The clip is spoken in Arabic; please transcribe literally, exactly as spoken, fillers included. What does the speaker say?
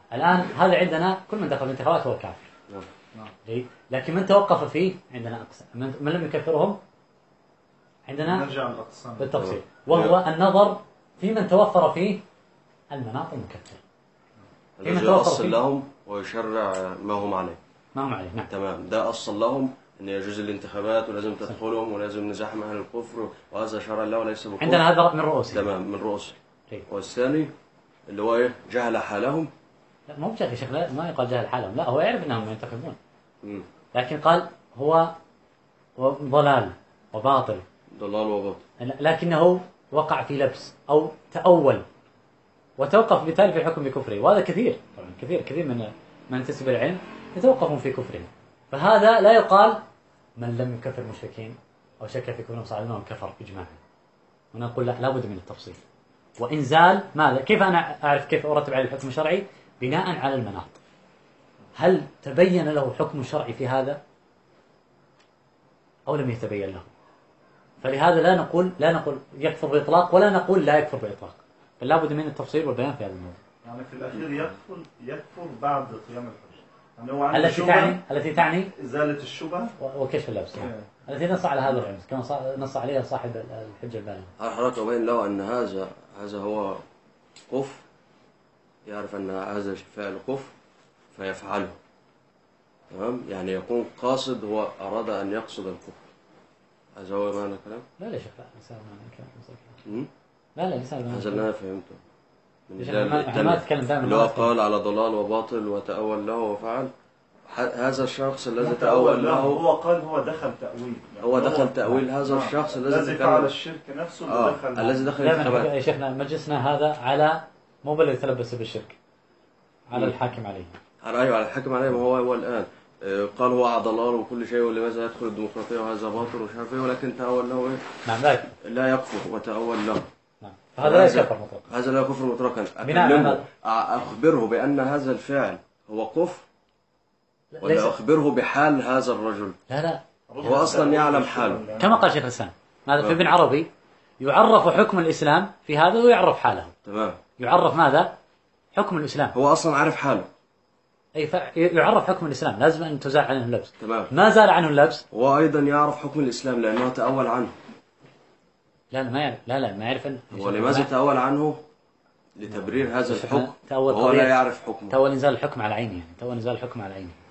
الآن هذا عندنا كل من دخل الانتخابات هو كافر. نعم. لكن من توقف فيه عندنا أقسام، من لم يكفرهم عندنا بالتفصيل، وهو النظر في من توفر فيه المناط المكفر. الذي يؤصل لهم ويشرع ما هم عليه. ما هم عليه، نعم. تمام، ده أصل لهم أن يجوز الانتخابات ولازم تدخلهم ولازم نزاحم أهل الكفر، وهذا شرع الله وليس بكفر. عندنا هذا من رؤوسهم. تمام، من رؤوسهم. والثاني اللي هو إيه؟ جهل حالهم. لا مو بجهل يا شيخ، ما يقال جهل حالهم، لا هو يعرف أنهم ينتخبون. م. لكن قال هو ضلال وباطل. ضلال وباطل. لكنه وقع في لبس أو تأول وتوقف بالتالي في الحكم بكفره، وهذا كثير طبعا، كثير كثير من من ينتسب العلم يتوقفون في كفره. فهذا لا يقال من لم يكفر المشركين أو شك في كفرهم صار أنهم كفر إجماعا. ونقول لا، لابد من التفصيل وإنزال ماذا. كيف أنا أعرف كيف أرتب عليه الحكم الشرعي؟ بناء على المناط. هل تبين له حكم شرعي في هذا أو لم يتبين له؟ فلهذا لا نقول لا نقول يكفر بإطلاق ولا نقول لا يكفر بإطلاق، بل لابد من التفصيل والبيان في هذا الموضوع. يعني في الأخير يكفر يكفر بعد قيام الحجة، يعني هو التي تعني التي تعني إزالة الشبهة وكشف اللبس، يعني. التي نص على هذا العلم كما نص عليها صاحب الحجة البالغة. هل حضرتك أبين له أن هذا هذا هو كفر، يعرف أن هذا فعل كفر فيفعله، تمام؟ يعني يكون قاصد، هو أراد أن يقصد الكفر، هذا هو معنى الكلام؟ لا لا شيخ، لا ليس معنى الكلام. لا لا ليس معنى هذا اللي أنا فهمته من ما أتكلم دائما اللي هو قال على ضلال وباطل وتأول له وفعل. هذا الشخص الذي تأول له هو قال هو دخل تأويل، يعني هو دخل تأويل هذا آه. الشخص الذي فعل الشرك نفسه آه. دخل الذي دخل الانتخابات. يا شيخنا مجلسنا هذا على مو بل يتلبس بالشرك، على م. الحاكم عليه. على أيوة على الحاكم عليه. ما هو هو الآن قال هو على ضلال وكل شيء، ولماذا يدخل الديمقراطية وهذا باطل ومش عارف ايه، ولكن تأول له ايه؟ نعم لا لا يكفر وتأول له. نعم، فهذا لا يكفر مطلقا. هذا لا يكفر مطلقا. أكلمه أخبره بأن هذا الفعل هو كفر، ولا أخبره بحال هذا الرجل؟ لا لا، هو أصلا يعلم حاله كما قال شيخ الإسلام. ماذا في ابن عربي يعرف حكم الإسلام في هذا ويعرف حاله. تمام، يعرف ماذا؟ حكم الإسلام. هو أصلا عارف حاله. أي يعرف حكم الإسلام، لازم أن تزال عنه اللبس. تمام. ما زال عنه اللبس. هو أيضا يعرف حكم الإسلام لأنه تأول عنه. لا لا ما يعرف، لا لا ما يعرف أن هو لماذا تأول عنه؟ لتبرير هذا الحكم. هو لا يعرف حكمه. تأول إنزال الحكم على عينه، يعني تأول إنزال الحكم على عينه.